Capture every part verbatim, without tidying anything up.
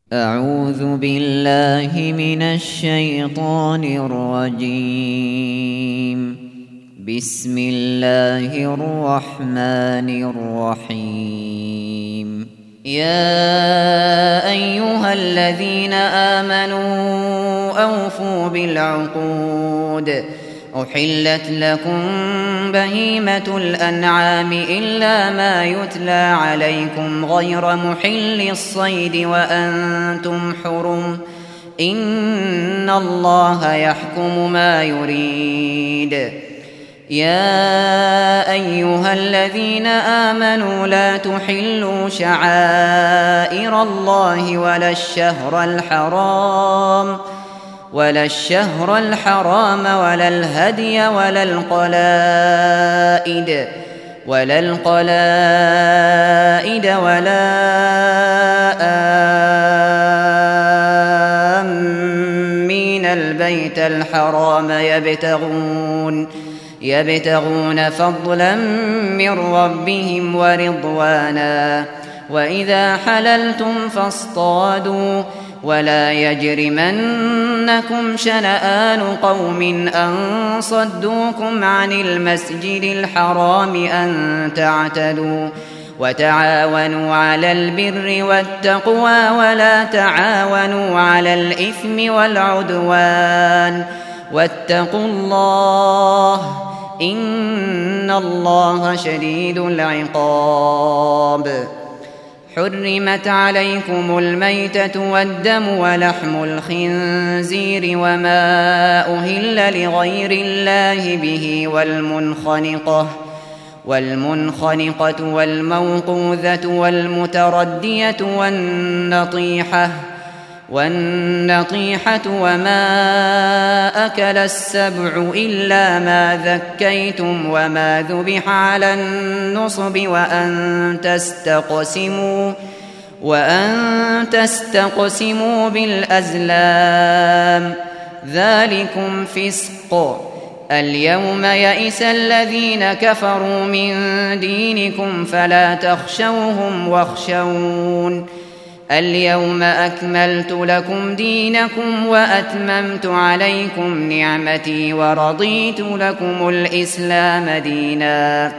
أعوذ بالله من الشيطان الرجيم. بسم الله الرحمن الرحيم. يا أيها الذين آمنوا أوفوا بالعقود. أحلت لكم بهيمة الأنعام إلا ما يتلى عليكم غير محل الصيد وأنتم حرم. إن الله يحكم ما يريد. يا أيها الذين آمنوا لا تحلوا شعائر الله ولا الشهر الحرام ولا الشهر الحرام ولا الهدي ولا القلائد ولا القلائد ولا آمين البيت الحرام يبتغون يبتغون فضلا من ربهم ورضوانا. وإذا حللتم فاصطادوا ولا يجرمنكم شنآن قوم أن صدوكم عن المسجد الحرام أن تعتدوا. وتعاونوا على البر والتقوى ولا تعاونوا على الإثم والعدوان واتقوا الله إن الله شديد العقاب. حرمت عليكم الميتة والدم ولحم الخنزير وما أهل لغير الله به والمنخنقة والمنخنقة والموقوذة والمتردية والنطيحة والنطيحة وما أكل السبع إلا ما ذكيتم وما ذبح على النصب وأن تستقسموا وأن تستقسموا بالأزلام ذلكم فسق. اليوم يئس الذين كفروا من دينكم فلا تخشوهم واخشون. اليوم أكملت لكم دينكم وأتممت عليكم نعمتي ورضيت لكم الإسلام دينا.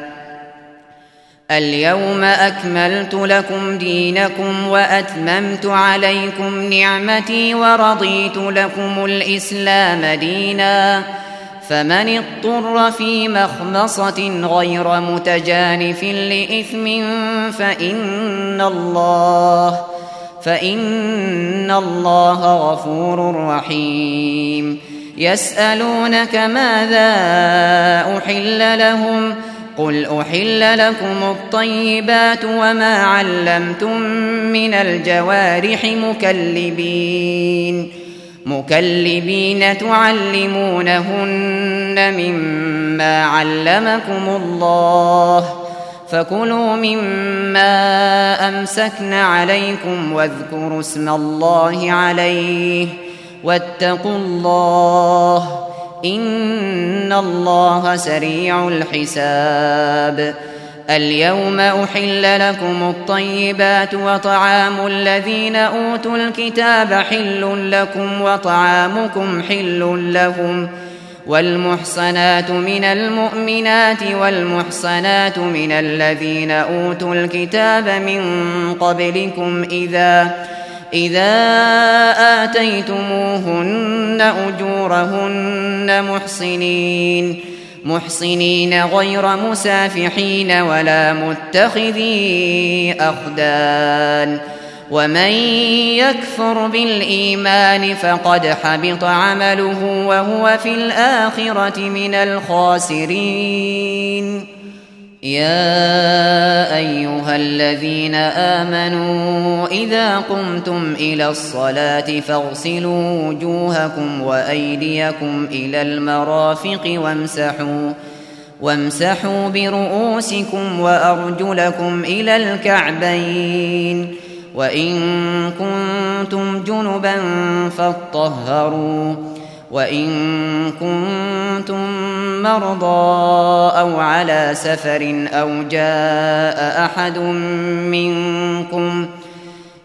اليوم أكملت لكم دينكم وأتممت عليكم نعمتي ورضيت لكم الإسلام دينا. فمن اضطر في مخمصة غير متجانف لإثم فإن الله فإن الله غفور رحيم. يسألونك ماذا أحل لهم قل أحل لكم الطيبات وما علمتم من الجوارح مكلبين مكلبين تعلمونهن مما علمكم الله فكلوا مما أمسكن عليكم واذكروا اسم الله عليه واتقوا الله إن الله سريع الحساب. اليوم أحل لكم الطيبات وطعام الذين أوتوا الكتاب حل لكم وطعامكم حل لهم. والمحصنات من المؤمنات والمحصنات من الذين أوتوا الكتاب من قبلكم إذا إذا آتيتموهن أجورهن محصنين محصنين غير مسافحين ولا متخذي أخدان. ومن يكفر بالإيمان فقد حبط عمله وهو في الآخرة من الخاسرين. يا أيها الذين آمنوا إذا قمتم إلى الصلاة فاغسلوا وجوهكم وأيديكم إلى المرافق وامسحوا وامسحوا برؤوسكم وأرجلكم إلى الكعبين. وإن كنتم جنبا فاطهروا وإن كنتم مرضى أو على سفر أو جاء أحد منكم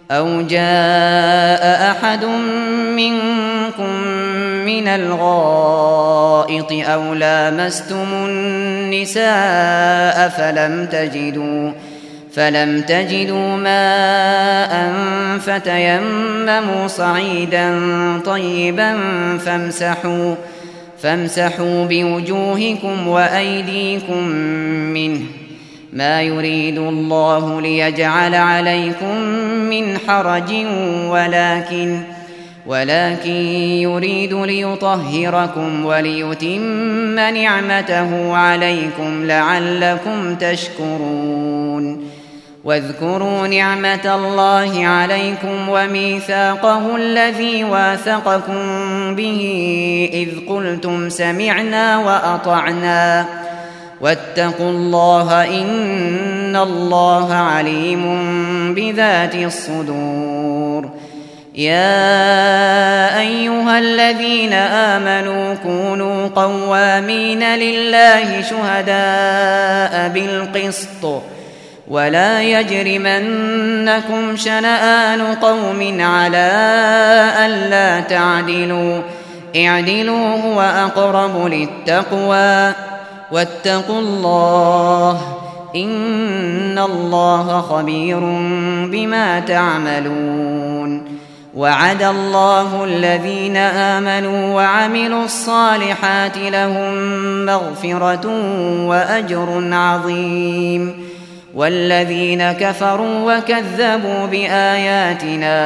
أو جاء أحد منكم من الغائط أو لامستم النساء فلم تجدوا فلم تجدوا ماء فتيمموا صعيدا طيبا فامسحوا فامسحوا بوجوهكم وأيديكم منه ما يريد الله ليجعل عليكم من حرج ولكن ولكن يريد ليطهركم وليتم نعمته عليكم لعلكم تشكرون واذكروا نعمة الله عليكم وميثاقه الذي واثقكم به إذ قلتم سمعنا وأطعنا واتقوا الله إن الله عليم بذات الصدور يا أيها الذين آمنوا كونوا قوامين لله شهداء بالقسط ولا يجرمنكم شنآن قوم على ألا تعدلوا اعدلوا هو أقرب للتقوى واتقوا الله إن الله خبير بما تعملون وعد الله الذين آمنوا وعملوا الصالحات لهم مغفرة وأجر عظيم والذين كفروا وكذبوا بآياتنا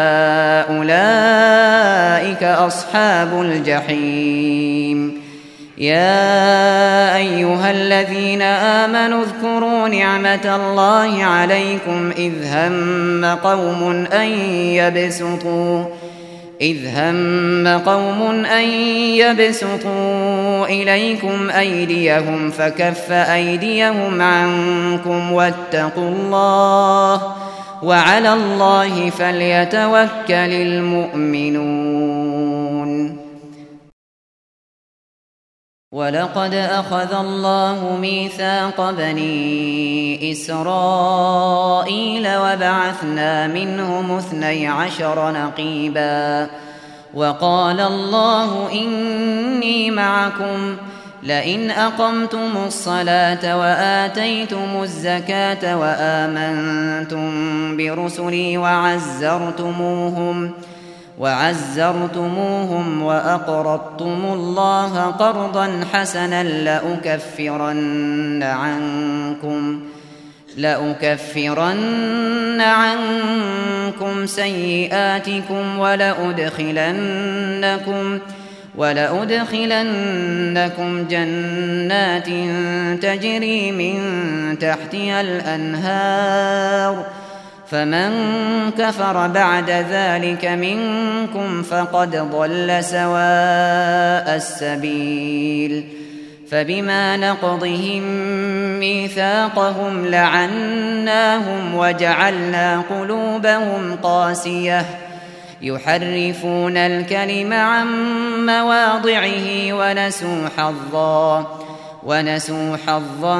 أولئك أصحاب الجحيم يا أيها الذين آمنوا اذكروا نعمة الله عليكم إذ هم قوم أن يبسطوا إذ هم قوم أن يبسطوا إليكم أيديهم فكف أيديهم عنكم واتقوا الله وعلى الله فليتوكل المؤمنون ولقد أخذ الله ميثاق بني إسرائيل وبعثنا منهم اثني عشر نقيبا وقال الله إني معكم لئن أقمتم الصلاة وآتيتم الزكاة وآمنتم برسلي وعزرتموهم وعزرتموهم وأقرضتم الله قرضا حسنا لأكفرن عنكم لأكفرن عنكم سيئاتكم ولأدخلنكم ولأدخلنكم جنات تجري من تحتها الأنهار فمن كفر بعد ذلك منكم فقد ضل سواء السبيل فبما نقضهم ميثاقهم لعناهم وجعلنا قلوبهم قاسية يحرفون الكلم عن مواضعه ونسوا حظا ونسوا حظا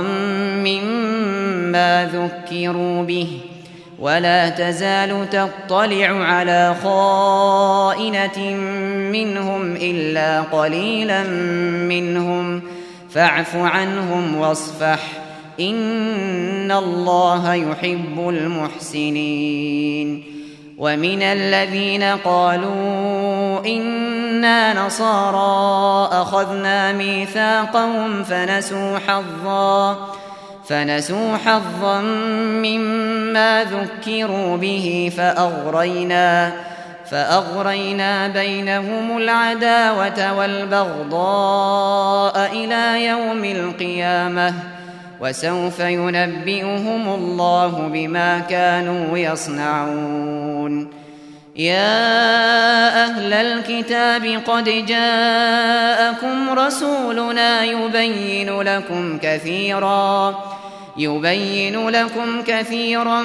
مما ذكروا به ولا تزال تطلع على خائنة منهم إلا قليلا منهم فاعف عنهم واصفح إن الله يحب المحسنين ومن الذين قالوا إنا نصارى أخذنا ميثاقهم فنسوا حظا فنسوا حظا مما ذكروا به فأغرينا فأغرينا بينهم العداوة والبغضاء إلى يوم القيامة وسوف ينبئهم الله بما كانوا يصنعون يا أهل الكتاب قد جاءكم رسولنا يبين لكم كثيرا يبين لكم كثيرا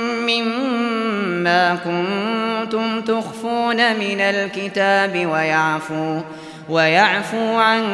مما كنتم تخفون من الكتاب ويعفو ويعفو عن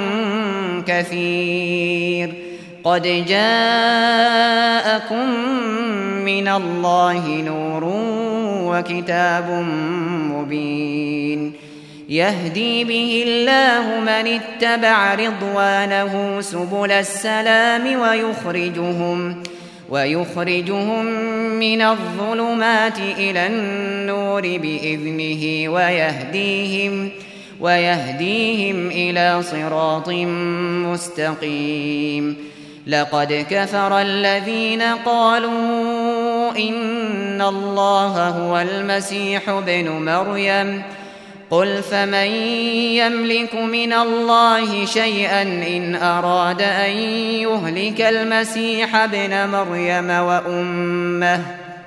كثير قد جاءكم من الله نور وكتاب مبين يهدي به الله من اتبع رضوانه سبل السلام ويخرجهم ويخرجهم من الظلمات إلى النور بإذنه ويهديهم ويهديهم إلى صراط مستقيم لقد كفر الذين قالوا إن الله هو المسيح ابن مريم قل فمن يملك من الله شيئا إن أراد أن يهلك المسيح ابن مريم وأمه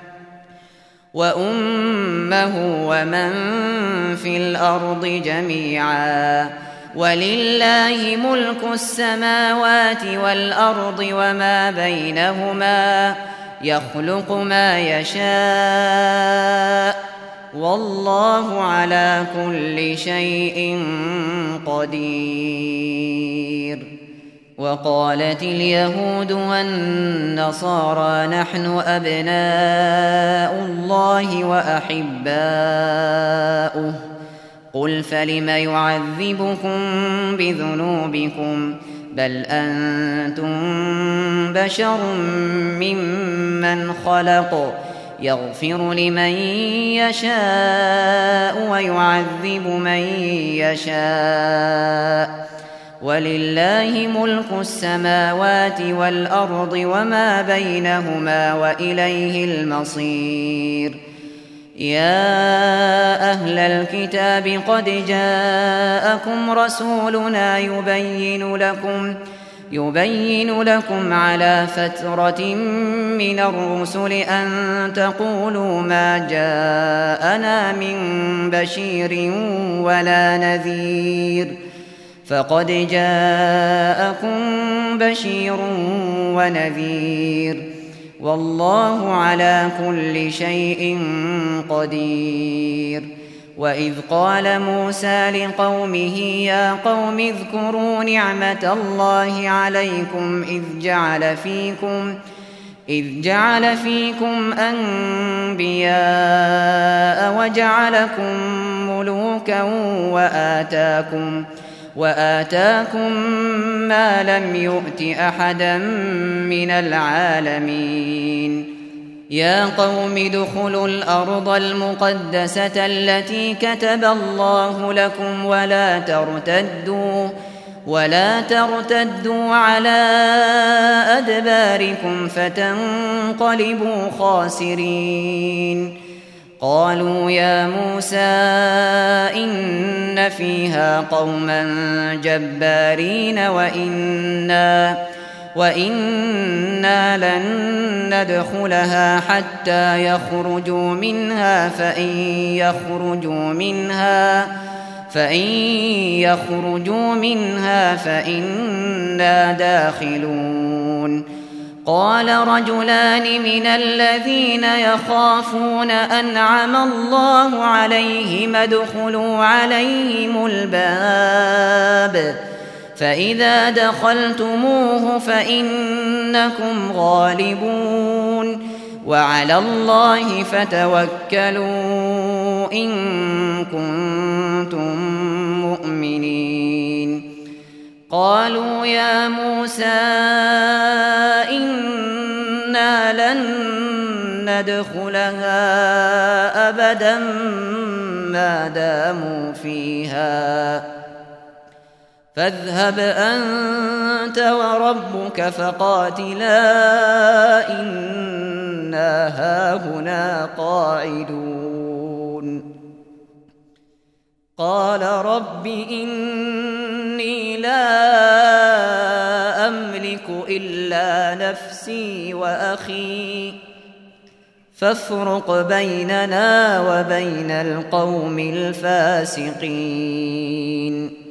وأمه ومن في الأرض جميعا ولله ملك السماوات والأرض وما بينهما يخلق ما يشاء والله على كل شيء قدير وقالت اليهود والنصارى نحن أبناء الله وأحباؤه قل فلم يعذبكم بذنوبكم بل أنتم بشر ممن خلق يغفر لمن يشاء ويعذب من يشاء ولله ملك السماوات والأرض وما بينهما وإليه المصير يا أهل الكتاب قد جاءكم رسولنا يبين لكم يبين لكم على فترة من الرسل أن تقولوا ما جاءنا من بشير ولا نذير فقد جاءكم بشير ونذير والله على كل شيء قدير وإذ قال موسى لقومه يا قوم اذكروا نعمة الله عليكم إذ جعل فيكم إذ جعل فيكم أنبياء وجعلكم ملوكا وآتاكم وآتاكم ما لم يؤت أحدا من العالمين يا قوم ادخلوا الأرض المقدسة التي كتب الله لكم ولا ترتدوا ولا ترتدوا على أدباركم فتنقلبوا خاسرين قالوا يا موسى إن فيها قوما جبارين وإنا وإنا لن ندخلها حتى يخرجوا منها فإن يخرجوا منها فإن يخرجوا منها فإنا داخلون قال رجلان من الذين يخافون أنعم الله عليهم ادخلوا عليهم الباب فإذا دخلتموه فإنكم غالبون وعلى الله فتوكلوا إن كنتم مؤمنين قالوا يا موسى إنا لن ندخلها أبدا ما داموا فيها فاذهب أنت وربك فقاتلا إنا هاهنا قاعدون قال رب إني لا أملك إلا نفسي وأخي فافرق بيننا وبين القوم الفاسقين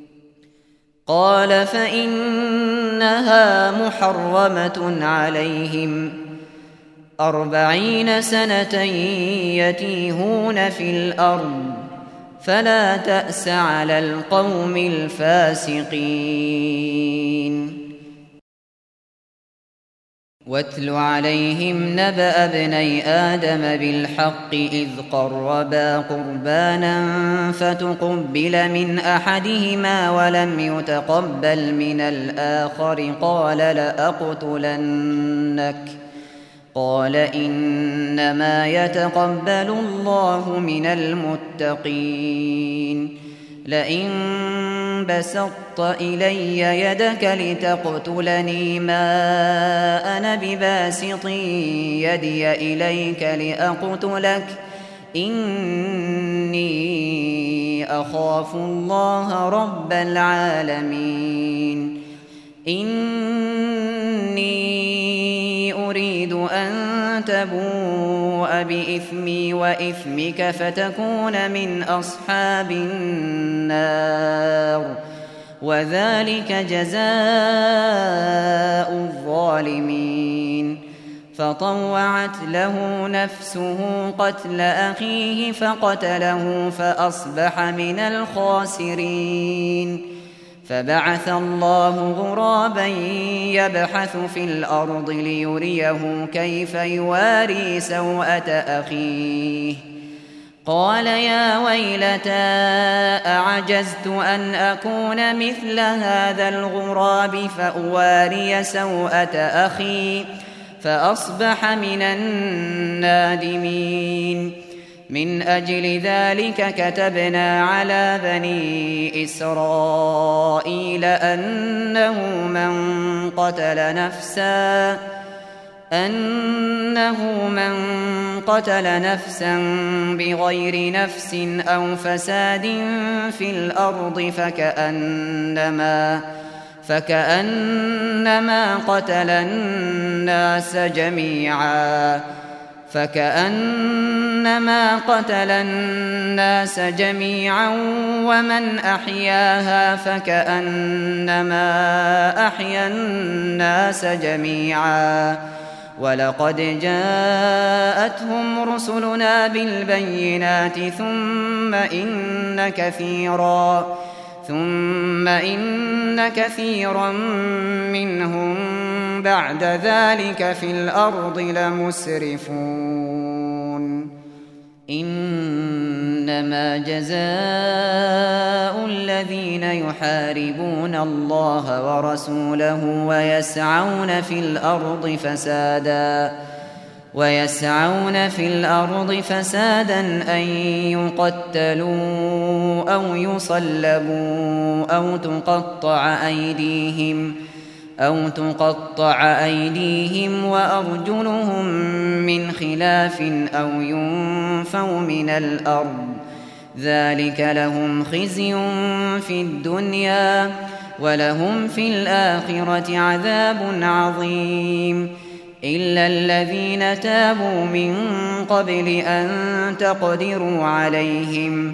قال فإنها محرمة عليهم أربعين سنة يتيهون في الأرض فلا تأس على القوم الفاسقين واتل عليهم نبأ ابني آدم بالحق إذ قربا قربانا فتقبل من أحدهما ولم يتقبل من الآخر قال لأقتلنك قال إنما يتقبل الله من المتقين لئن بسطت إلي يدك لتقتلني ما أنا بباسط يدي إليك لأقتلك إني أخاف الله رب العالمين إني أريد أن تبوء بإثمي وإثمك فتكون من أصحاب النار وذلك جزاء الظالمين فطوعت له نفسه قتل أخيه فقتله فأصبح من الخاسرين فبعث الله غرابا يبحث في الأرض ليريه كيف يواري سوءة أخيه قال يا ويلتى أعجزت أن أكون مثل هذا الغراب فأواري سوءة أخي فأصبح من النادمين من أجل ذلك كتبنا على بني إسرائيل أنه من قتل نفسا أنه من قتل نفسا بغير نفس أو فساد في الأرض فكأنما فكأنما قتل الناس جميعا فكأنما قتل الناس جميعا ومن أحياها فكأنما أحيا الناس جميعا ولقد جاءتهم رسلنا بالبينات ثم إن كثيرا ثم إن كثيرا منهم بعد ذلك في الأرض لمسرفون إنما جزاء الذين يحاربون الله ورسوله ويسعون في الأرض فسادا ويسعون في الأرض فسادا أن يقتلوا أو يصلبوا أو تقطع أيديهم أو تقطع أيديهم وأرجلهم من خلاف أو ينفوا من الأرض ذلك لهم خزي في الدنيا ولهم في الآخرة عذاب عظيم إلا الذين تابوا من قبل أن تقدروا عليهم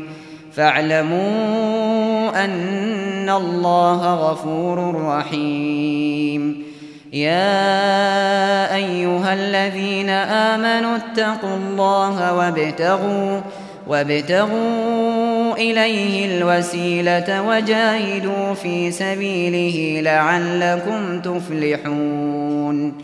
فاعلموا أن الله غفور رحيم يا أيها الذين آمنوا اتقوا الله وابتغوا وابتغوا إليه الوسيلة وجاهدوا في سبيله لعلكم تفلحون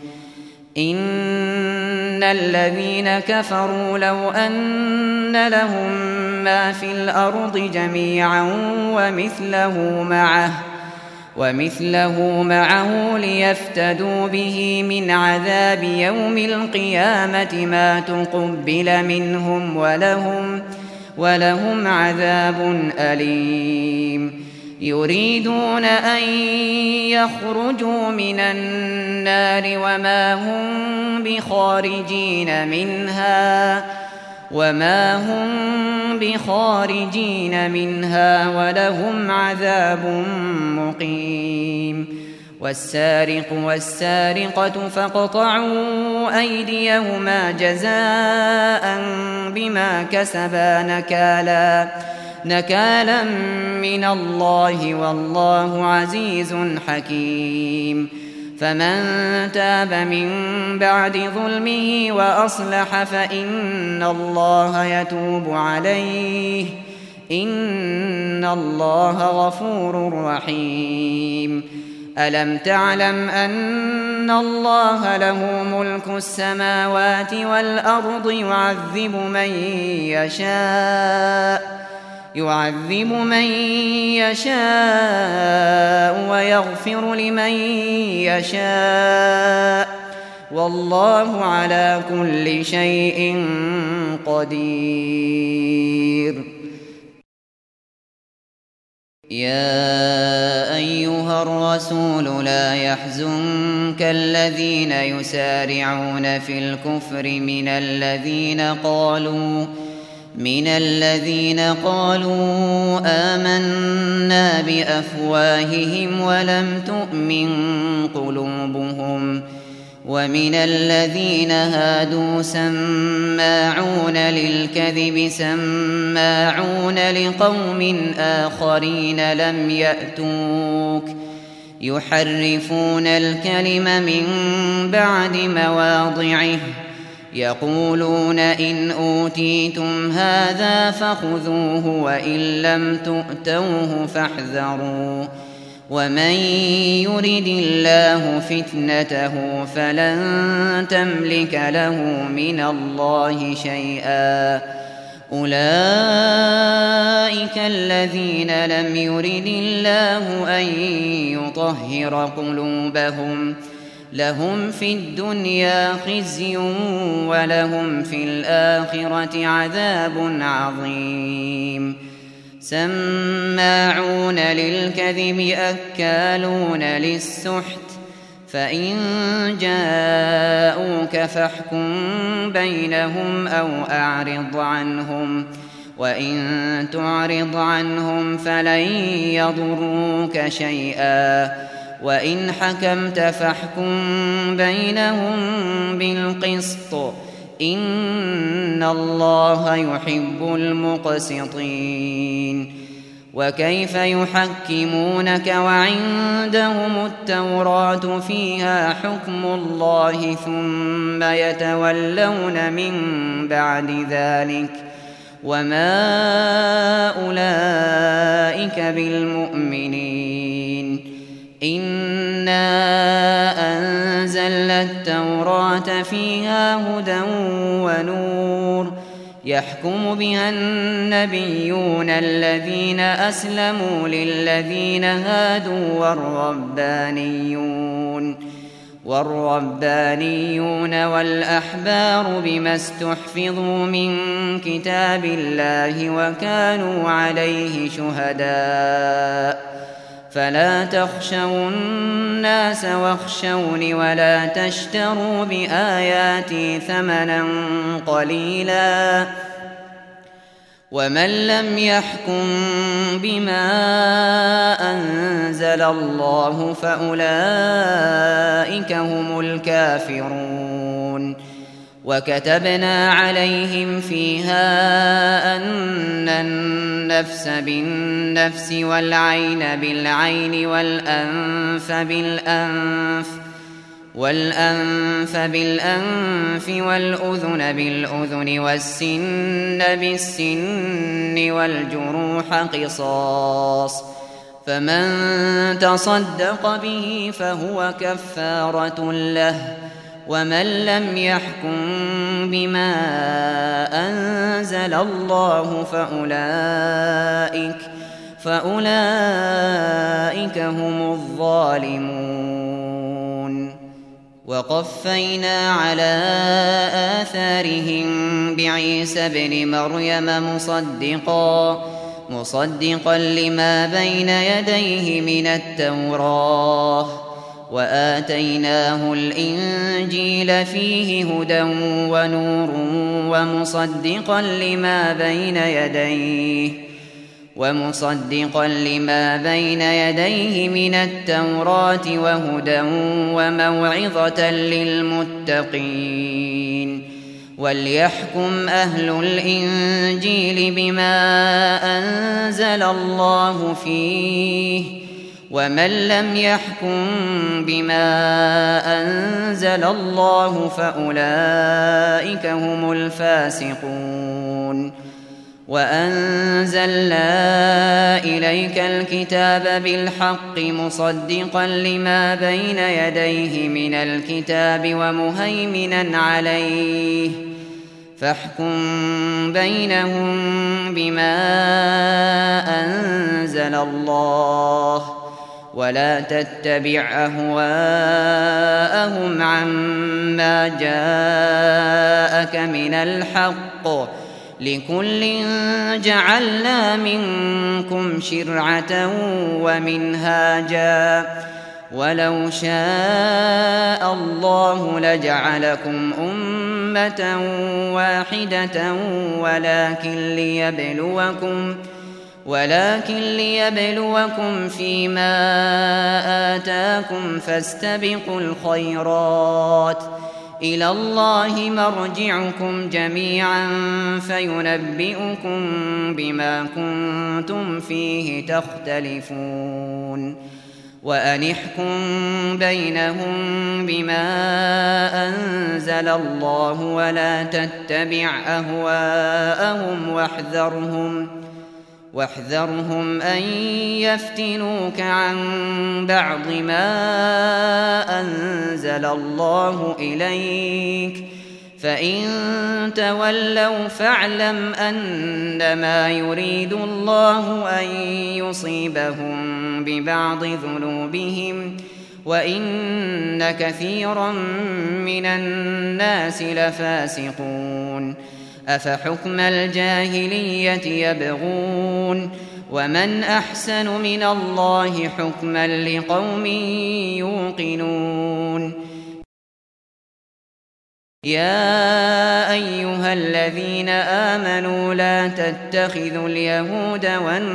إن الذين كفروا لو أن لهم ما في الأرض جميعا ومثله معه ومثله معه ليفتدوا به من عذاب يوم القيامة ما تقبل منهم ولهم ولهم عذاب أليم يريدون أن يخرجوا من النار وما هم بخارجين منها وما هم بخارجين منها ولهم عذاب مقيم والسارق والسارقة فاقطعوا أيديهما جزاء بما كسبا نكالا نكالا من الله والله عزيز حكيم فمن تاب من بعد ظلمه وأصلح فإن الله يتوب عليه إن الله غفور رحيم ألم تعلم أن الله له ملك السماوات والأرض يعذب من يشاء يعذب من يشاء ويغفر لمن يشاء والله على كل شيء قدير. يا أيها الرسول لا يحزنك الذين يسارعون في الكفر من الذين قالوا من الذين قالوا آمنا بأفواههم ولم تؤمن قلوبهم ومن الذين هادوا سماعون للكذب سماعون لقوم آخرين لم يأتوك يحرفون الكلم من بعد مواضعه يقولون إن أوتيتم هذا فخذوه وإن لم تؤتوه فاحذروا ومن يرد الله فتنته فلن تملك له من الله شيئا أولئك الذين لم يرد الله أن يطهر قلوبهم لهم في الدنيا خزي ولهم في الآخرة عذاب عظيم. سماعون للكذب أكالون للسحت فإن جاءوك فاحكم بينهم أو أعرض عنهم وإن تعرض عنهم فلن يضروك شيئا وإن حكمت فاحكم بينهم بالقسط إن الله يحب المقسطين. وكيف يحكمونك وعندهم التوراة فيها حكم الله ثم يتولون من بعد ذلك وما أولئك بالمؤمنين. إنا أنزلنا التوراة فيها هدى ونور يحكم بها النبيون الذين أسلموا للذين هادوا والربانيون والربانيون والأحبار بما استحفظوا من كتاب الله وكانوا عليه شهداء فلا تخشوا الناس واخشوني ولا تشتروا بآياتي ثمنا قليلا ومن لم يحكم بما أنزل الله فأولئك هم الكافرون. وكتبنا عليهم فيها أن النفس بالنفس والعين بالعين والأنف بالأنف والأنف بالأنف والأذن بالأذن والسن بالسن والجروح قصاص فمن تصدق به فهو كفارة له ومن لم يحكم بما أنزل الله فأولئك فأولئك هم الظالمون. وقفينا على آثارهم بعيسى ابن مريم مصدقا مصدقا لما بين يديه من التوراة وآتيناه الإنجيل فيه هدى ونور ومصدقا لما بين يديه ومصدقا لما بين يديه من التوراة وهدى وموعظة للمتقين. وليحكم أهل الإنجيل بما أنزل الله فيه ومن لم يحكم بما أنزل الله فأولئك هم الفاسقون. وأنزلنا إليك الكتاب بالحق مصدقا لما بين يديه من الكتاب ومهيمنا عليه فاحكم بينهم بما أنزل الله ولا تتبع أهواءهم عما جاءك من الحق لكل جعلنا منكم شرعة ومنهاجا ولو شاء الله لجعلكم أمة واحدة ولكن ليبلوكم ولكن ليبلوكم فيما آتاكم فاستبقوا الخيرات إلى الله مرجعكم جميعا فينبئكم بما كنتم فيه تختلفون وأن احكم بينهم بما أنزل الله ولا تتبع أهواءهم واحذرهم واحذرهم أن يفتنوك عن بعض ما أنزل الله إليك فإن تولوا فاعلم أنما يريد الله أن يصيبهم ببعض ذنوبهم وإن كثيرا من الناس لفاسقون أفحكم الجاهلية يبغون ومن أحسن من الله حكما لقوم يوقنون يا أيها الذين آمنوا لا تتخذوا اليهود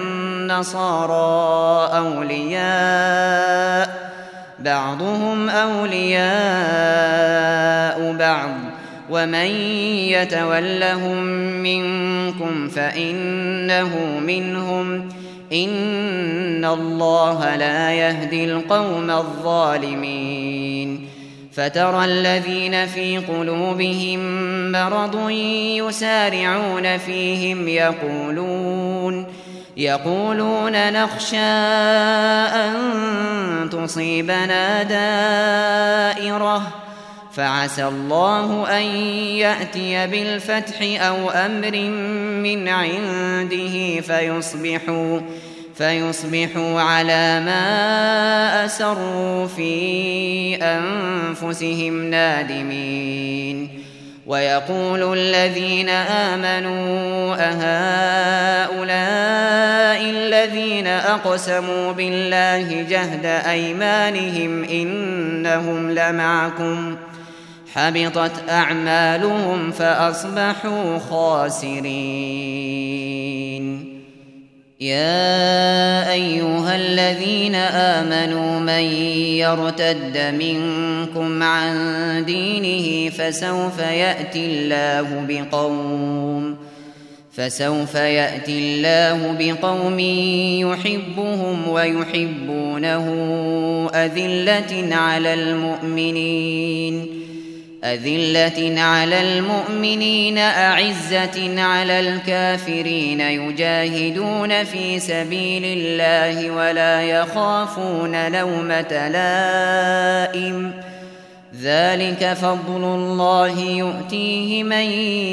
والنصارى أولياء بعضهم أولياء بعض ومن يتولهم منكم فإنه منهم إن الله لا يهدي القوم الظالمين فترى الذين في قلوبهم مرض يسارعون فيهم يقولون يقولون نخشى أن تصيبنا دائرة فعسى الله أن يأتي بالفتح أو أمر من عنده فيصبحوا فيصبحوا على ما أسروا في أنفسهم نادمين ويقول الذين آمنوا أهؤلاء الذين أقسموا بالله جهد أيمانهم إنهم لمعكم حبطت أعمالهم فأصبحوا خاسرين يا أيها الذين آمنوا من يرتد منكم عن دينه فسوف يأتي الله بقوم فسوف يأتي الله بقوم يحبهم ويحبونه أذلة على المؤمنين أذلة على المؤمنين أعزة على الكافرين يجاهدون في سبيل الله ولا يخافون لومة لائم ذلك فضل الله يؤتيه من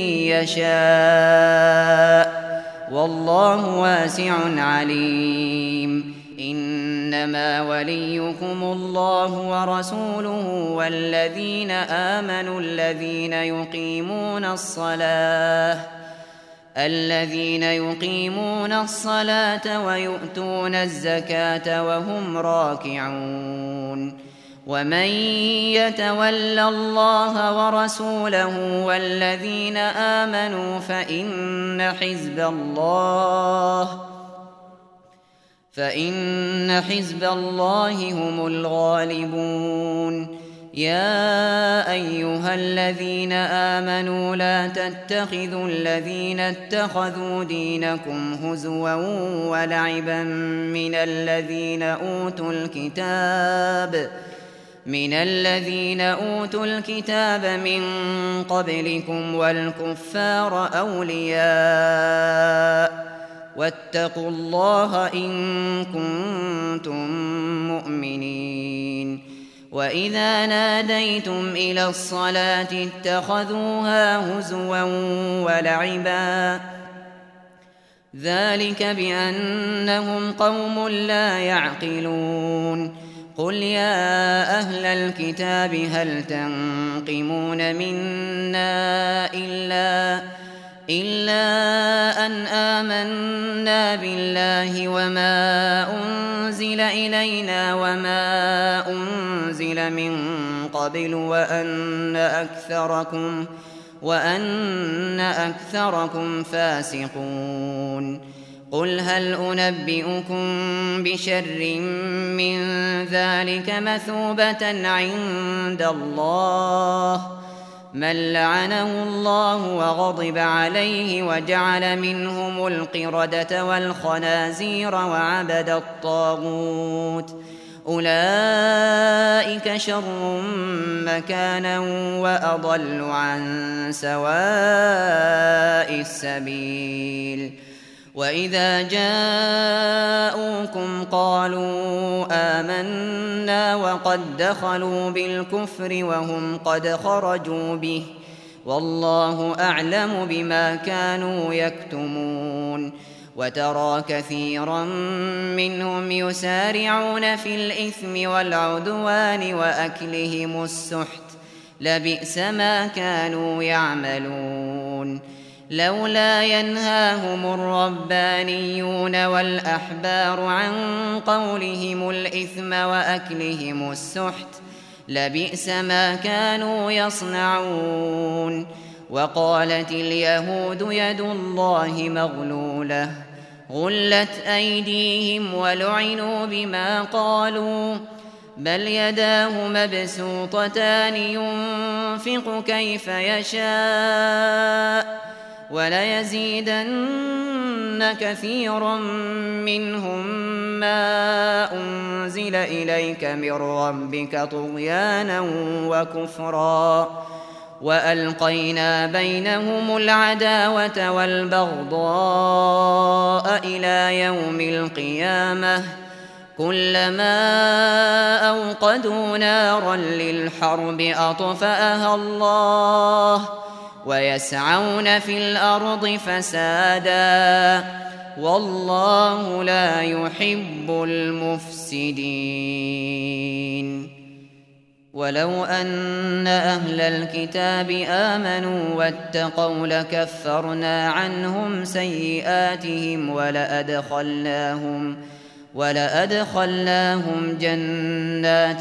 يشاء والله واسع عليم إنما وليكم الله ورسوله والذين آمنوا الذين يقيمون الصلاة الذين يقيمون الصلاة ويؤتون الزكاة وهم راكعون ومن يتول الله ورسوله والذين آمنوا فإن حزب الله فإن حزب الله هم الغالبون يا أيها الذين آمنوا لا تتخذوا الذين اتخذوا دينكم هزوا ولعبا من الذين أوتوا الكتاب من الذين أوتوا الكتاب من قبلكم والكفار أولياء واتقوا الله إن كنتم مؤمنين. وإذا ناديتم إلى الصلاة اتخذوها هزوا ولعبا ذلك بأنهم قوم لا يعقلون. قل يا أهل الكتاب هل تنقمون منا إلا إلا أن آمنا بالله وما أنزل إلينا وما أنزل من قبل وأن أكثركم وأن أكثركم فاسقون. قل هل أنبئكم بشر من ذلك مثوبة عند الله من لعنه الله وغضب عليه وجعل منهم القردة والخنازير وعبد الطاغوت أولئك شر مكانا وأضل عن سواء السبيل. وإذا جاءوكم قالوا آمنا وقد دخلوا بالكفر وهم قد خرجوا به والله أعلم بما كانوا يكتمون. وترى كثيرا منهم يسارعون في الإثم والعدوان وأكلهم السحت لبئس ما كانوا يعملون. لولا ينهاهم الربانيون والأحبار عن قولهم الإثم وأكلهم السحت لبئس ما كانوا يصنعون. وقالت اليهود يد الله مغلولة غلت أيديهم ولعنوا بما قالوا بل يداه مبسوطتان ينفق كيف يشاء وليزيدن كثيرا منهم ما أنزل إليك من ربك طغيانا وكفرا وألقينا بينهم العداوة والبغضاء إلى يوم القيامة كلما أوقدوا نارا للحرب أطفأها الله ويسعون في الأرض فسادا والله لا يحب المفسدين. ولو أن أهل الكتاب آمنوا واتقوا لكفرنا عنهم سيئاتهم ولأدخلناهم ولأدخلناهم جنات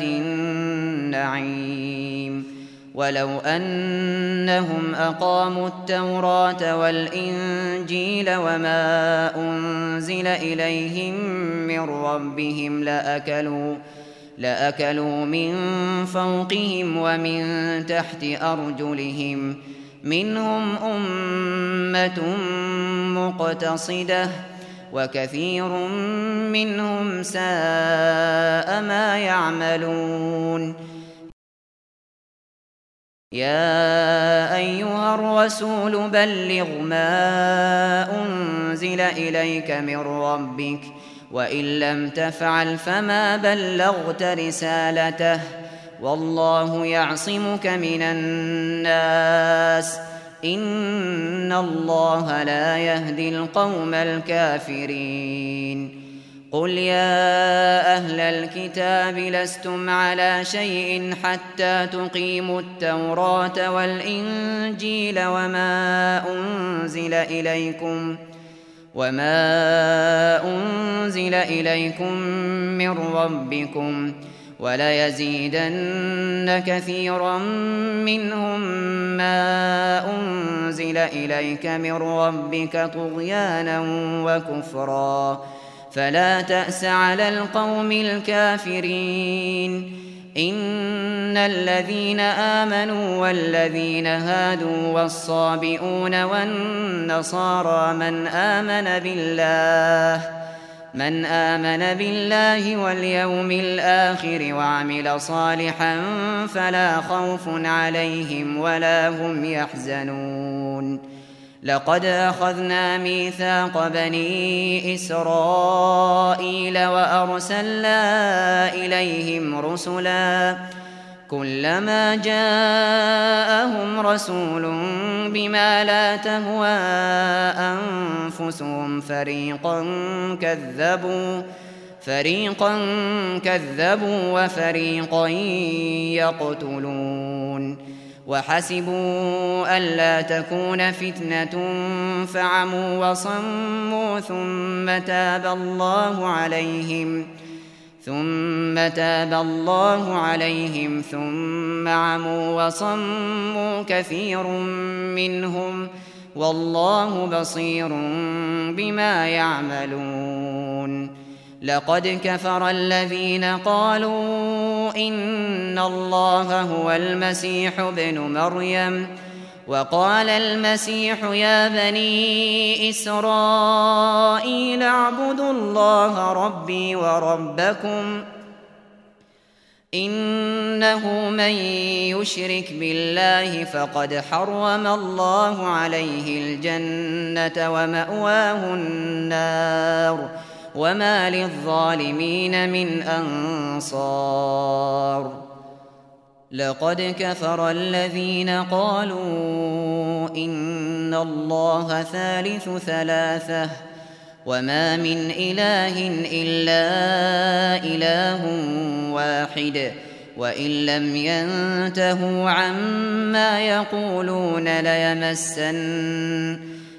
النعيم. ولو أنهم أقاموا التوراة والإنجيل وما أنزل إليهم من ربهم لأكلوا لأكلوا من فوقهم ومن تحت أرجلهم منهم أمة مقتصدة وكثير منهم ساء ما يعملون. يا أيها الرسول بلغ ما أنزل إليك من ربك وإن لم تفعل فما بلغت رسالته والله يعصمك من الناس إن الله لا يهدي القوم الكافرين. قل يا أهل الكتاب لستم على شيء حتى تقيموا التوراة والإنجيل وما أنزل إليكم وما أنزل إليكم من ربكم وليزيدن كثيرا منهم ما أنزل إليك من ربك طغيانا وكفرا فلا تأس على القوم الكافرين. إن الذين آمنوا والذين هادوا والصابئون والنصارى من آمن بالله من آمن بالله واليوم الآخر وعمل صالحا فلا خوف عليهم ولا هم يحزنون لقد أخذنا ميثاق بني إسرائيل وأرسلنا إليهم رسلا كلما جاءهم رسول بما لا تهوى أنفسهم فريقا كذبوا فريقا كذبوا وفريقا يقتلون وحسبوا ألا تكون فتنة فعموا وصموا ثم تاب الله عليهم ثم تاب الله عليهم ثم عموا وصموا كثير منهم والله بصير بما يعملون لقد كفر الذين قالوا إن الله هو المسيح ابن مريم وقال المسيح يا بني إسرائيل اعبدوا الله ربي وربكم إنه من يشرك بالله فقد حرم الله عليه الجنة ومأواه النار وما للظالمين من أنصار لقد كفر الذين قالوا إن الله ثالث ثلاثة وما من إله إلا إله واحد وإن لم ينتهوا عما يقولون ليمسن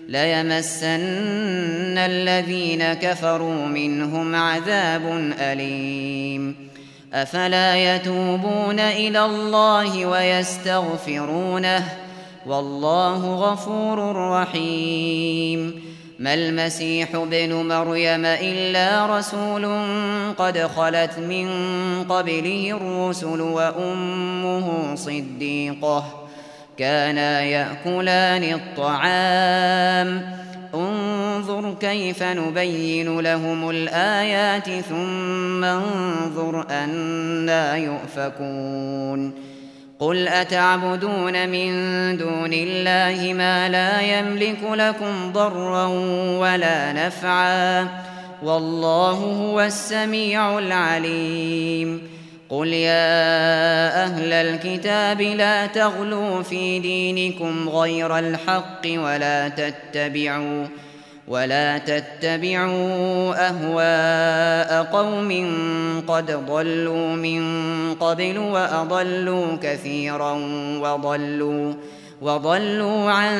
ليمسن الذين كفروا منهم عذاب أليم أفلا يتوبون إلى الله ويستغفرونه والله غفور رحيم ما المسيح ابن مريم إلا رسول قد خلت من قبله الرسل وأمه صديقة كانا يأكلان الطعام انظر كيف نبين لهم الآيات ثم انظر أنى يؤفكون قل أتعبدون من دون الله ما لا يملك لكم ضرا ولا نفعا والله هو السميع العليم قل يا أهل الكتاب لا تغلوا في دينكم غير الحق ولا تتبعوا ولا تتبعوا أهواء قوم قد ضلوا من قبل وأضلوا كثيرا وضلوا وضلوا عن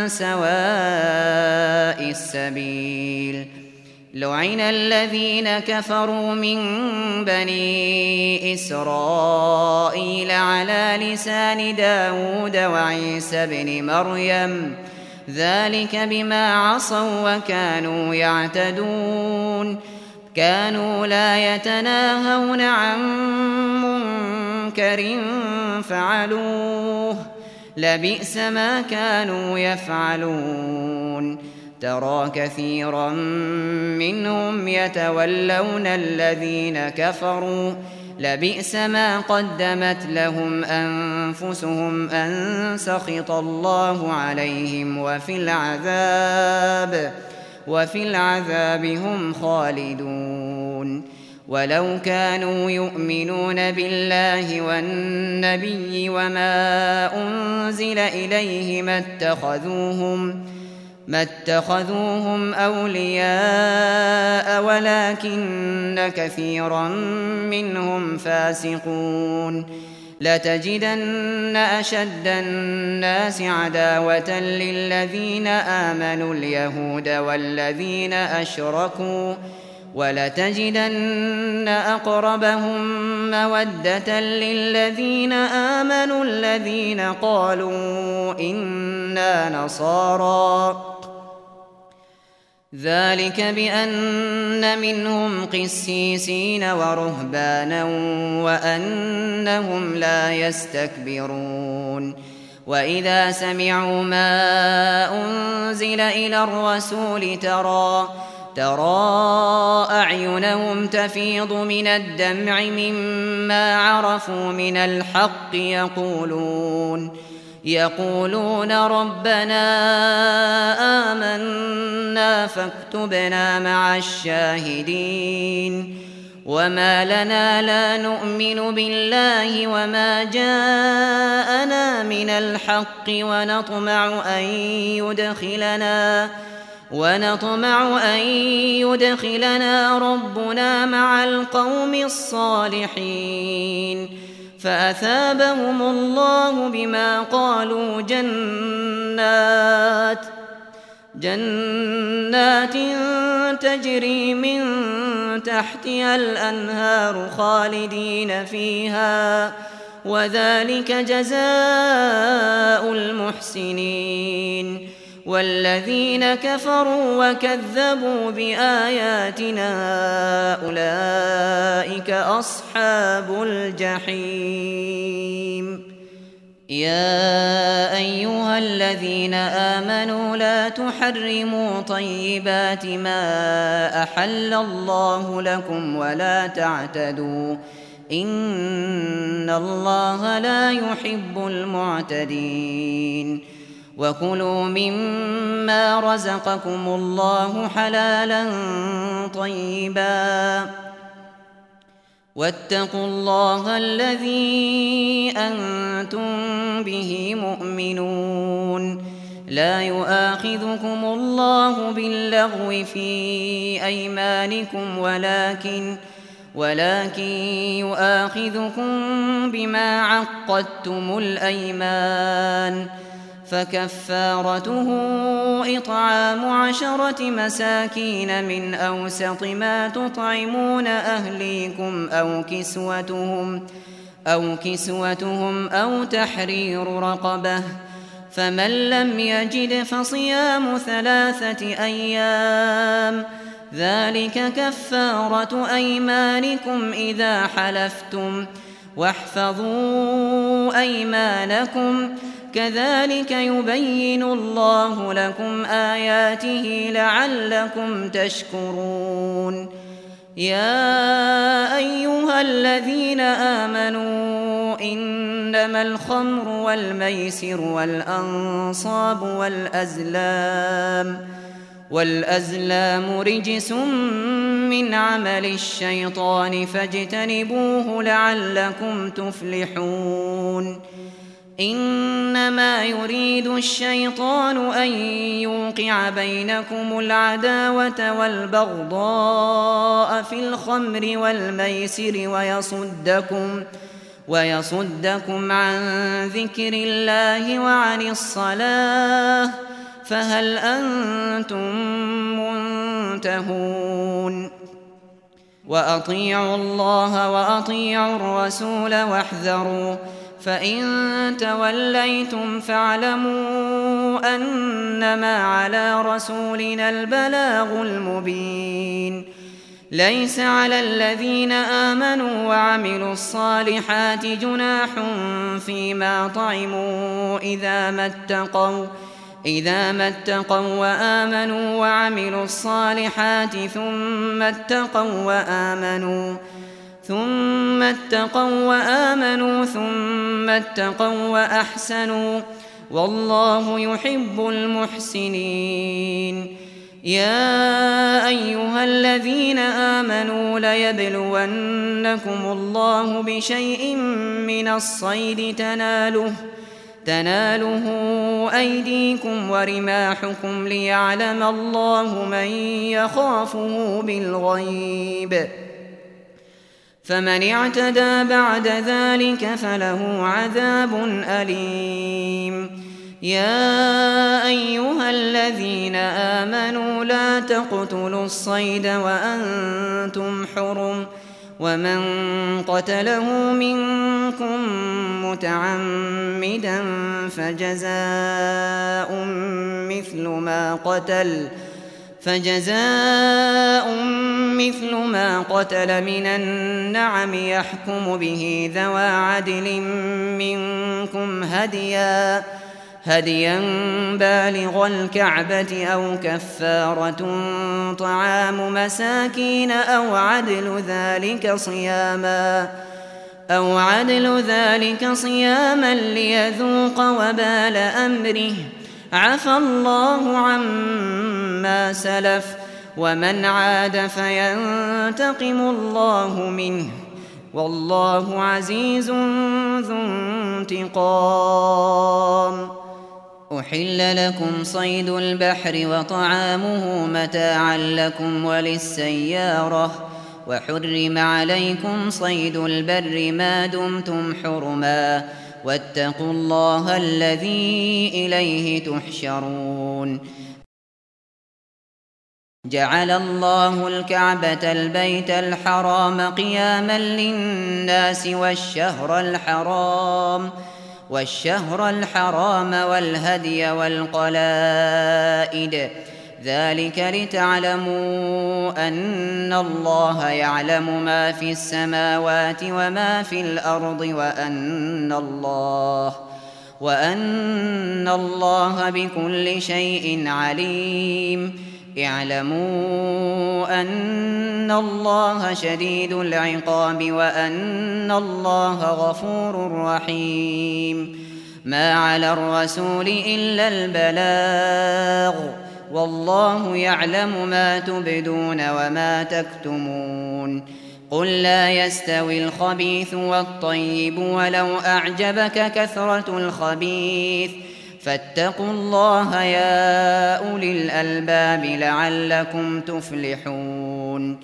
سواء السبيل لعن الذين كفروا من بني إسرائيل على لسان داود وعيسى بن مريم ذلك بما عصوا وكانوا يعتدون كانوا لا يتناهون عن منكر فعلوه لبئس ما كانوا يفعلون ترى كثيرا منهم يتولون الذين كفروا لبئس ما قدمت لهم أنفسهم أن سخط الله عليهم وفي العذاب وفي العذاب هم خالدون ولو كانوا يؤمنون بالله والنبي وما أنزل إليه ما اتخذوهم ما اتخذوهم أولياء ولكن كثيرا منهم فاسقون لتجدن أشد الناس عداوة للذين آمنوا اليهود والذين أشركوا ولتجدن أقربهم مودة للذين آمنوا الذين قالوا إنا نصارى ذلك بأن منهم قسيسين ورهبانا وأنهم لا يستكبرون وإذا سمعوا ما أنزل إلى الرسول ترى ترى أعينهم تفيض من الدمع مما عرفوا من الحق يقولون يقولون ربنا آمنا فاكتبنا مع الشاهدين وما لنا لا نؤمن بالله وما جاءنا من الحق ونطمع أن يدخلنا ونطمع أن يدخلنا ربنا مع القوم الصالحين فأثابهم الله بما قالوا جنات جنات تجري من تحتها الأنهار خالدين فيها وذلك جزاء المحسنين والذين كفروا وكذبوا بآياتنا أولئك أصحاب الجحيم يا أيها الذين آمنوا لا تحرموا طيبات ما أحل الله لكم ولا تعتدوا إن الله لا يحب المعتدين وكلوا مما رزقكم الله حلالا طيبا واتقوا الله الذي أنتم به مؤمنون لا يؤاخذكم الله باللغو في أيمانكم ولكن ولكن يؤاخذكم بما عقدتم الأيمان فكفارته إطعام عشرة مساكين من أوسط ما تطعمون أهليكم أو كسوتهم أو كسوتهم أو تحرير رقبة فمن لم يجد فصيام ثلاثة أيام ذلك كفارة أيمانكم إذا حلفتم واحفظوا أيمانكم كذلك يبين الله لكم آياته لعلكم تشكرون يا أيها الذين آمنوا إنما الخمر والميسر والأنصاب والأزلام والأزلام رجس من عمل الشيطان فاجتنبوه لعلكم تفلحون إنما يريد الشيطان أن يوقع بينكم العداوة والبغضاء في الخمر والميسر ويصدكم ويصدكم عن ذكر الله وعن الصلاة فهل أنتم منتهون وأطيعوا الله وأطيعوا الرسول واحذروا فإن توليتم فاعلموا أنما على رسولنا البلاغ المبين ليس على الذين آمنوا وعملوا الصالحات جناح فيما طعموا إذا ما اتقوا إذا ما اتقوا وآمنوا وعملوا الصالحات ثم اتقوا وآمنوا ثم اتقوا وآمنوا ثم اتقوا وأحسنوا والله يحب المحسنين يا أيها الذين آمنوا ليبلونكم الله بشيء من الصيد تناله تناله أيديكم ورماحكم ليعلم الله من يخافه بالغيب فمن اعتدى بعد ذلك فله عذاب أليم يا أيها الذين آمنوا لا تقتلوا الصيد وأنتم حرم ومن قتله منكم متعمدا فجزاء مثل ما قتل فجزاء مثل ما قتل من النعم يحكم به ذوى عدل منكم هديا هديا بالغ الكعبة أو كفارة طعام مساكين أو عدل ذلك صياما أو عدل ذلك صياما ليذوق وبال أمره عفى الله عما سلف ومن عاد فينتقم الله منه والله عزيز ذو انتقام. أحل لكم صيد البحر وطعامه متاعا لكم وللسيارة وحرم عليكم صيد البر ما دمتم حرما واتقوا الله الذي إليه تحشرون. جعل الله الكعبة البيت الحرام قياما للناس والشهر الحرام والشهر الحرام والهدي والقلائد ذلك لتعلموا أن الله يعلم ما في السماوات وما في الأرض وأن الله وأن الله بكل شيء عليم. اعلموا أن الله شديد العقاب وأن الله غفور رحيم. ما على الرسول إلا البلاغ والله يعلم ما تبدون وما تكتمون. قل لا يستوي الخبيث والطيب ولو أعجبك كثرة الخبيث فاتقوا الله يا أولي الألباب لعلكم تفلحون.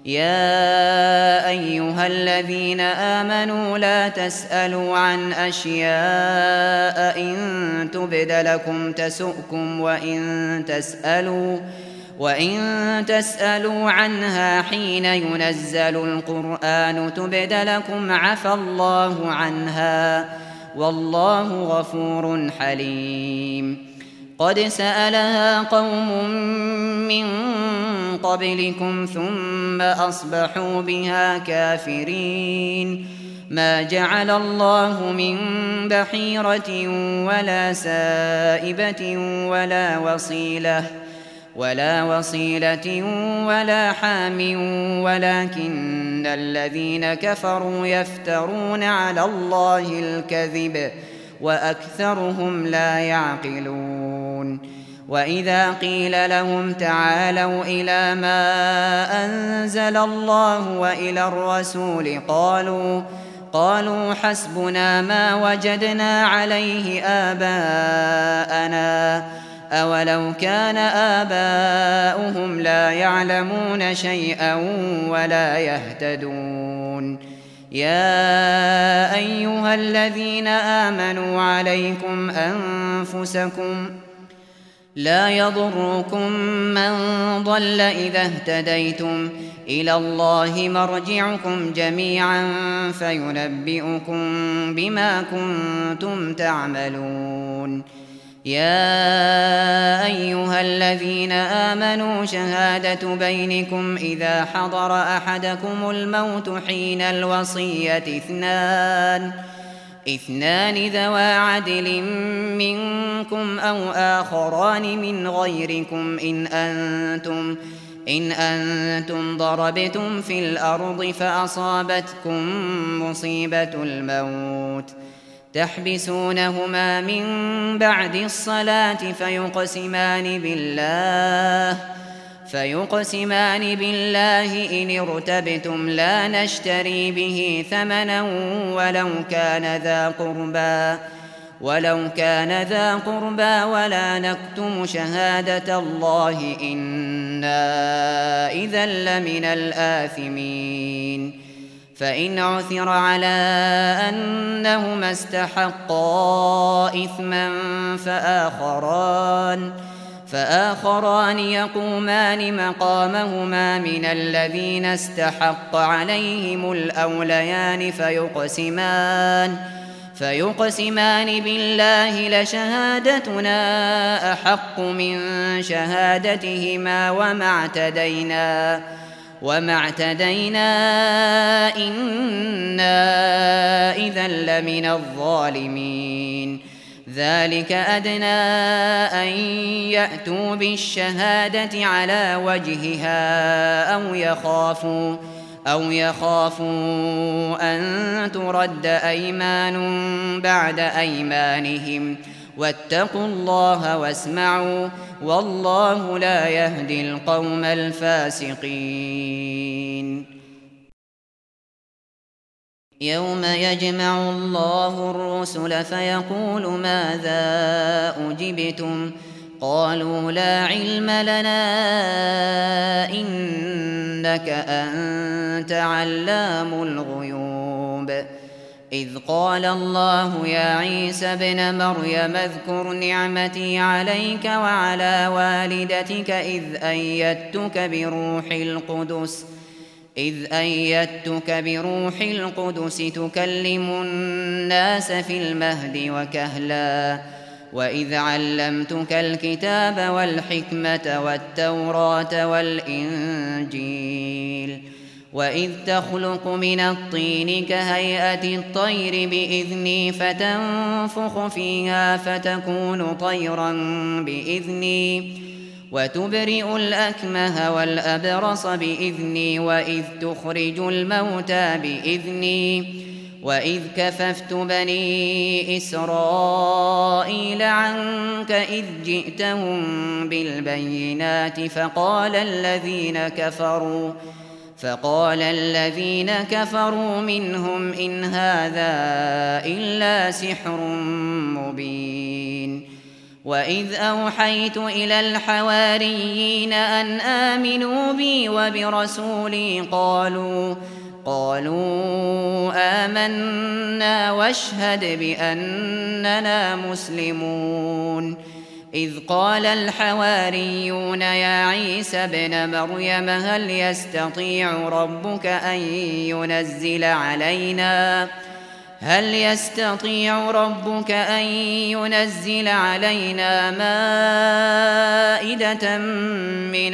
يا أيها الذين آمنوا لا تسألوا عن أشياء إن تبد لكم تسؤكم وإن تسألوا وإن تسألوا عنها حين ينزل القرآن تبد لكم عفى الله عنها والله غفور حليم. قد سألها قوم من قبلكم ثم أصبحوا بها كافرين. ما جعل الله من بحيرة ولا سائبة ولا وصيلة ولا وصيلة ولا حام ولكن الذين كفروا يفترون على الله الكذب وأكثرهم لا يعقلون. وإذا قيل لهم تعالوا إلى ما أنزل الله وإلى الرسول قالوا قالوا حسبنا ما وجدنا عليه آباءنا أولو كان آباؤهم لا يعلمون شيئا ولا يهتدون. يا أيها الذين آمنوا عليكم أنفسكم لا يضركم من ضل إذا اهتديتم إلى الله مرجعكم جميعا فينبئكم بما كنتم تعملون. يا أيها الذين آمنوا شهادة بينكم إذا حضر أحدكم الموت حين الوصية اثنان اثنان ذوى عدل منكم أو آخران من غيركم إن أنتم إن أنتم ضربتم في الأرض فأصابتكم مصيبة الموت تحبسونهما من بعد الصلاة فيقسمان بالله فيقسمان بالله إن ارتبتم لا نشتري به ثمنا ولو كان ذا قربى ولو كان ذا قربى ولا نكتم شهادة الله إنا إذا لمن الآثمين. فإن عثر على أنهما استحقا إثما فآخران فآخران يقومان مقامهما من الذين استحق عليهم الأوليان فيقسمان فيقسمان بالله لشهادتنا أحق من شهادتهما وما اعتدينا وما اعتدينا إنا إذا لمن الظالمين. ذلك أدنى أن يأتوا بالشهادة على وجهها أو يخافوا أو يخافوا أن ترد أيمان بعد أيمانهم واتقوا الله واسمعوا والله لا يهدي القوم الفاسقين يوم يجمع الله الرسل فيقول ماذا أجبتم قالوا لا علم لنا إنك أنت علام الغيوب إذ قال الله يا عيسى ابن مريم اذكر نعمتي عليك وعلى والدتك إذ أيدتك بروح القدس إذ أيدتك بروح القدس تكلم الناس في المهد وكهلا وإذ علمتك الكتاب والحكمة والتوراة والإنجيل وإذ تخلق من الطين كهيئة الطير بإذني فتنفخ فيها فتكون طيرا بإذني وتبرئ الأكمه والأبرص بإذني وإذ تخرج الموتى بإذني وإذ كففت بني إسرائيل عنك إذ جئتهم بالبينات فقال الذين كفروا فقال الذين كفروا منهم إن هذا إلا سحر مبين وإذ أوحيت إلى الحواريين أن آمنوا بي وبرسولي قالوا قالوا آمنا واشهد بأننا مسلمون إذ قال الحواريون يا عيسى ابن مريم هل يستطيع ربك أن ينزل علينا هل يستطيع ربك أن ينزل علينا مائدة من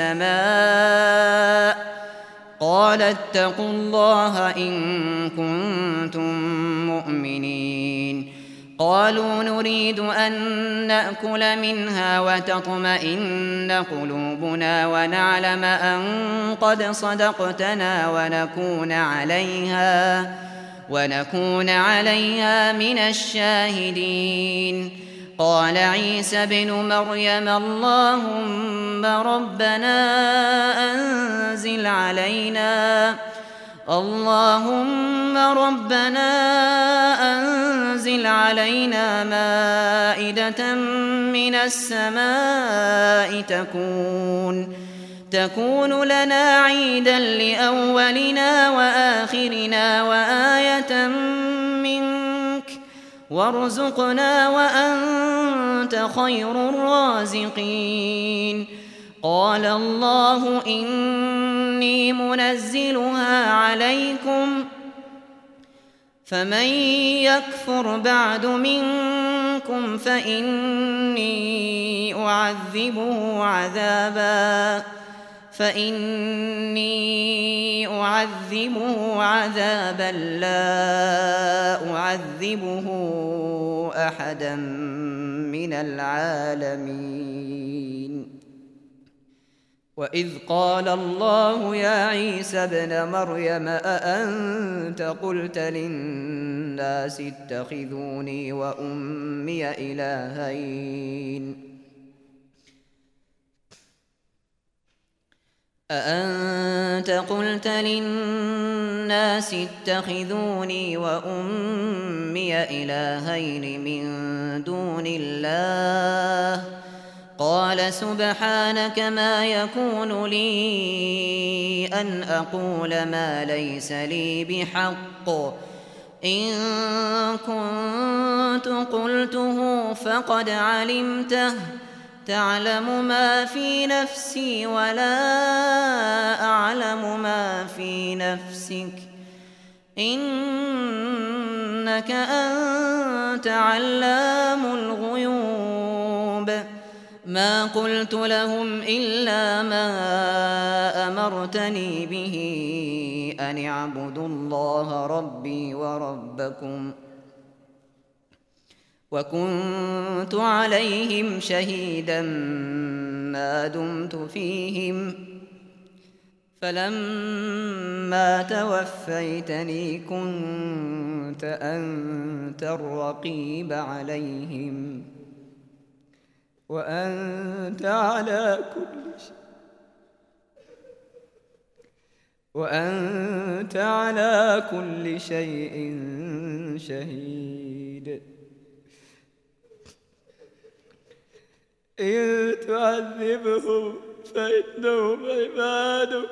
السماء قال اتقوا الله إن كنتم مؤمنين قالوا نريد أن نأكل منها وتطمئن قلوبنا ونعلم أن قد صدقتنا ونكون عليها ونكون عليها من الشاهدين قال عيسى ابن مريم اللهم ربنا أنزل علينا اللهم ربنا أنزل علينا مائدة من السماء تكون تكون لنا عيدا لأولنا وآخرنا وآية منك وارزقنا وأنت خير الرازقين قال الله إني منزلها عليكم فمن يكفر بعد منكم فإني أعذبه عذابا فإني أعذبه عذابا لا أعذبه أحدا من العالمين وإذ قال الله يا عيسى ابن مريم أأنت قلت للناس اتخذوني وأمي إلهين أأنت قلت للناس اتخذوني وأمي إلهين من دون الله قال سبحانك ما يكون لي أن أقول ما ليس لي بحق إن كنت قلته فقد علمته تعلم ما في نفسي ولا أعلم ما في نفسك إنك أنت علام الغيوب ما قلت لهم إلا ما أمرتني به أن اعبدوا الله ربي وربكم وكنت عليهم شهيدا ما دمت فيهم فلما توفيتني كنت أنت الرقيب عليهم وأنت على كل شيء وأنت على كل شيء شهيد. إن تعذبهم فإنهم عبادك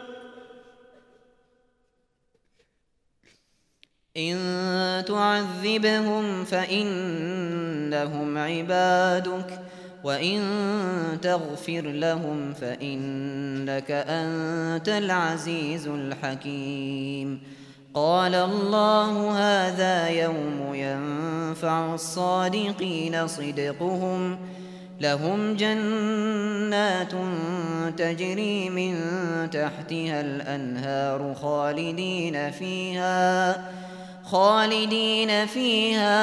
إن تعذبهم فإنهم عبادك وإن تغفر لهم فإنك أنت العزيز الحكيم. قال الله هذا يوم ينفع الصادقين صدقهم لهم جنات تجري من تحتها الأنهار خالدين فيها خالدين فيها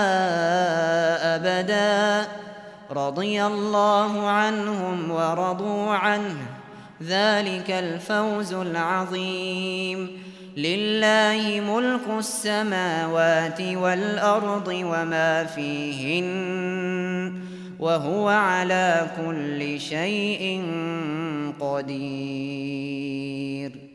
أبدا رضي الله عنهم ورضوا عنه ذلك الفوز العظيم. لله ملك السماوات والأرض وما فيهن وهو على كل شيء قدير.